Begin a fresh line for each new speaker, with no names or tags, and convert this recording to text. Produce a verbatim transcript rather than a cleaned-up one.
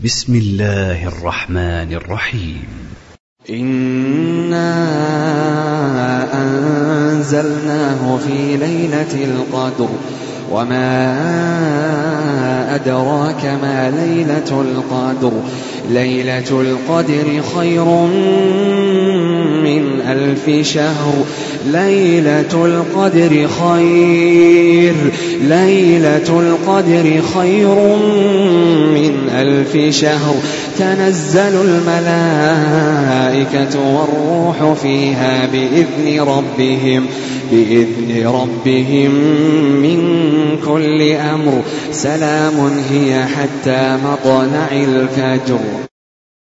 بسم الله الرحمن الرحيم.
إنا أنزلناه في ليلة القدر وما أدراك ما ليلة القدر ليلة القدر خير من ألف شهر ليلة القدر خير ليلة القدر خير من ألف شهر تنزل الملائكة والروح فيها بإذن ربهم بإذن ربهم من كل أمر سلام هي حتى مطلع الفجر.